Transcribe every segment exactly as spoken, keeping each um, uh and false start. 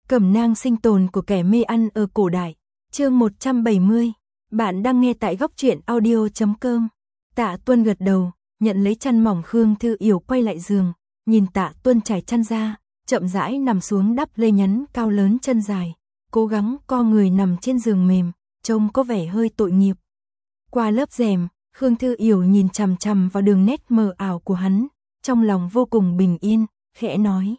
Cẩm nang sinh tồn của kẻ mê ăn ở cổ đại. Chương một trăm bảy mươi. Bạn đang nghe tại góc truyện audio chấm com. Tạ Tuân gật đầu, nhận lấy chăn mỏng. Khương Thư Yểu quay lại giường, nhìn Tạ Tuân trải chăn ra, chậm rãi nằm xuống đắp lê nhắn cao lớn chân dài, cố gắng co người nằm trên giường mềm, trông có vẻ hơi tội nghiệp. Qua lớp rèm, Khương Thư Yểu nhìn chằm chằm vào đường nét mờ ảo của hắn, trong lòng vô cùng bình yên, khẽ nói: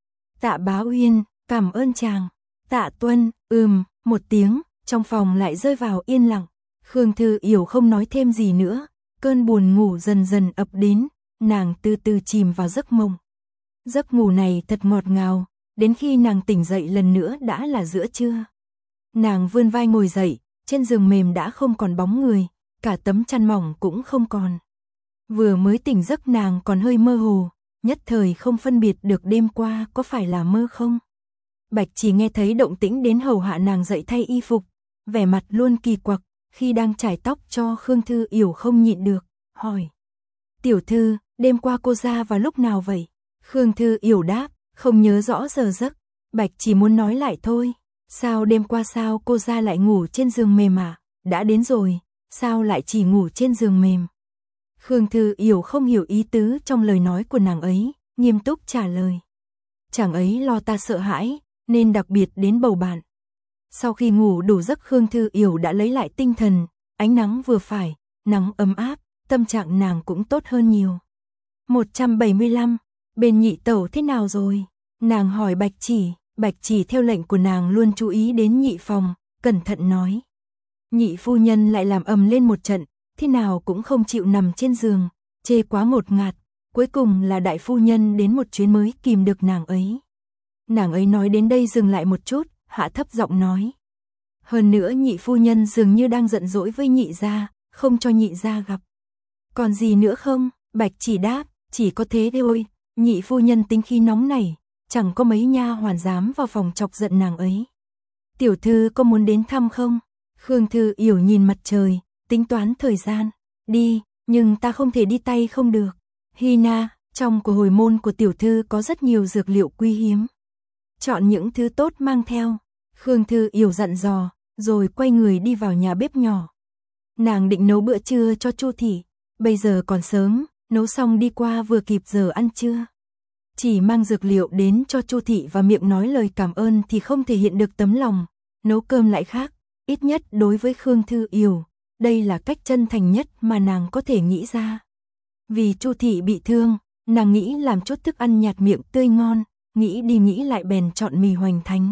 Tạ Bá Uyên, cảm ơn chàng. Tạ Tuân, ừm, một tiếng, trong phòng lại rơi vào yên lặng. Khương Thư Yểu không nói thêm gì nữa, cơn buồn ngủ dần dần ập đến, nàng từ từ chìm vào giấc mộng. Giấc ngủ này thật ngọt ngào, đến khi nàng tỉnh dậy lần nữa đã là giữa trưa. Nàng vươn vai ngồi dậy, trên giường mềm đã không còn bóng người, cả tấm chăn mỏng cũng không còn. Vừa mới tỉnh giấc nàng còn hơi mơ hồ, nhất thời không phân biệt được đêm qua có phải là mơ không. Bạch chỉ nghe thấy động tĩnh đến hầu hạ nàng dậy thay y phục, vẻ mặt luôn kỳ quặc, khi đang chải tóc cho Khương Thư Yểu không nhịn được, hỏi: Tiểu thư, đêm qua cô ra vào lúc nào vậy? Khương Thư Yểu đáp: Không nhớ rõ giờ giấc. Bạch chỉ muốn nói lại thôi: Sao đêm qua sao cô ra lại ngủ trên giường mềm à? Đã đến rồi, sao lại chỉ ngủ trên giường mềm? Khương Thư Yểu không hiểu ý tứ trong lời nói của nàng ấy, nghiêm túc trả lời: Chàng ấy lo ta sợ hãi, nên đặc biệt đến bầu bạn. Sau khi ngủ đủ giấc, Khương Thư Yểu đã lấy lại tinh thần, ánh nắng vừa phải, nắng ấm áp, tâm trạng nàng cũng tốt hơn nhiều. một trăm bảy mươi lăm. Bên nhị tẩu thế nào rồi? Nàng hỏi Bạch Chỉ. Bạch Chỉ theo lệnh của nàng luôn chú ý đến nhị phòng, cẩn thận nói: Nhị phu nhân lại làm ầm lên một trận, thế nào cũng không chịu nằm trên giường, chê quá ngột ngạt, cuối cùng là đại phu nhân đến một chuyến mới kìm được nàng ấy. Nàng ấy nói đến đây dừng lại một chút, hạ thấp giọng nói: Hơn nữa nhị phu nhân dường như đang giận dỗi với nhị gia, không cho nhị gia gặp. Còn gì nữa không? Bạch Chỉ đáp: Chỉ có thế thôi, nhị phu nhân tính khí nóng nảy, chẳng có mấy nha hoàn dám vào phòng chọc giận nàng ấy. Tiểu thư có muốn đến thăm không? Khương Thư Yểu nhìn mặt trời, tính toán thời gian. Đi, nhưng ta không thể đi tay không được. Hi na, trong của hồi môn của tiểu thư có rất nhiều dược liệu quý hiếm. Chọn những thứ tốt mang theo. Khương Thư Yểu dặn dò, rồi quay người đi vào nhà bếp nhỏ. Nàng định nấu bữa trưa cho Chu thị, bây giờ còn sớm, nấu xong đi qua vừa kịp giờ ăn trưa. Chỉ mang dược liệu đến cho Chu thị và miệng nói lời cảm ơn thì không thể hiện được tấm lòng, nấu cơm lại khác, ít nhất đối với Khương Thư Yểu, đây là cách chân thành nhất mà nàng có thể nghĩ ra. Vì Chu thị bị thương, nàng nghĩ làm chút thức ăn nhạt miệng tươi ngon, nghĩ đi nghĩ lại bèn chọn mì hoành thánh.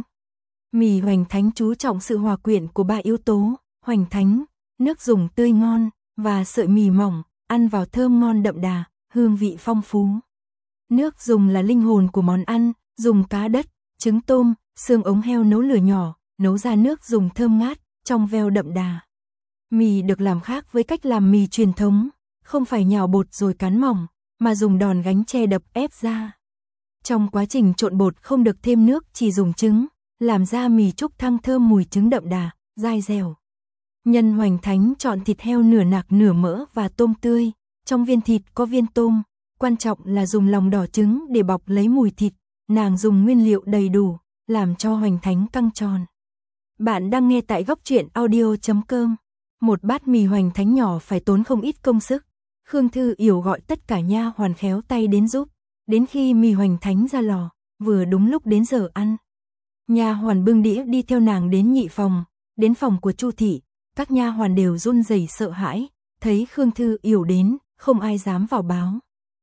Mì hoành thánh chú trọng sự hòa quyện của ba yếu tố: hoành thánh, nước dùng tươi ngon, và sợi mì mỏng, ăn vào thơm ngon đậm đà, hương vị phong phú. Nước dùng là linh hồn của món ăn, dùng cá đất, trứng tôm, xương ống heo nấu lửa nhỏ, nấu ra nước dùng thơm ngát, trong veo đậm đà. Mì được làm khác với cách làm mì truyền thống, không phải nhào bột rồi cán mỏng, mà dùng đòn gánh tre đập ép ra. Trong quá trình trộn bột không được thêm nước, chỉ dùng trứng, làm ra mì trúc thăng thơm mùi trứng đậm đà, dai dẻo. Nhân hoành thánh chọn thịt heo nửa nạc nửa mỡ và tôm tươi, trong viên thịt có viên tôm, quan trọng là dùng lòng đỏ trứng để bọc lấy mùi thịt, nàng dùng nguyên liệu đầy đủ, làm cho hoành thánh căng tròn. Bạn đang nghe tại góc truyện audio chấm com. Một bát mì hoành thánh nhỏ phải tốn không ít công sức. Khương Thư Yểu gọi tất cả nha hoàn khéo tay đến giúp, đến khi mì hoành thánh ra lò, vừa đúng lúc đến giờ ăn. Nha hoàn bưng đĩa đi theo nàng đến nhị phòng, đến phòng của Chu thị, các nha hoàn đều run rẩy sợ hãi, thấy Khương Thư Yểu đến, không ai dám vào báo.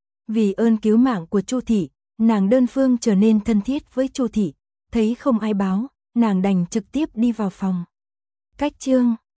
Vì ơn cứu mạng của Chu thị, nàng đơn phương trở nên thân thiết với Chu thị, thấy không ai báo, nàng đành trực tiếp đi vào phòng. Cách chương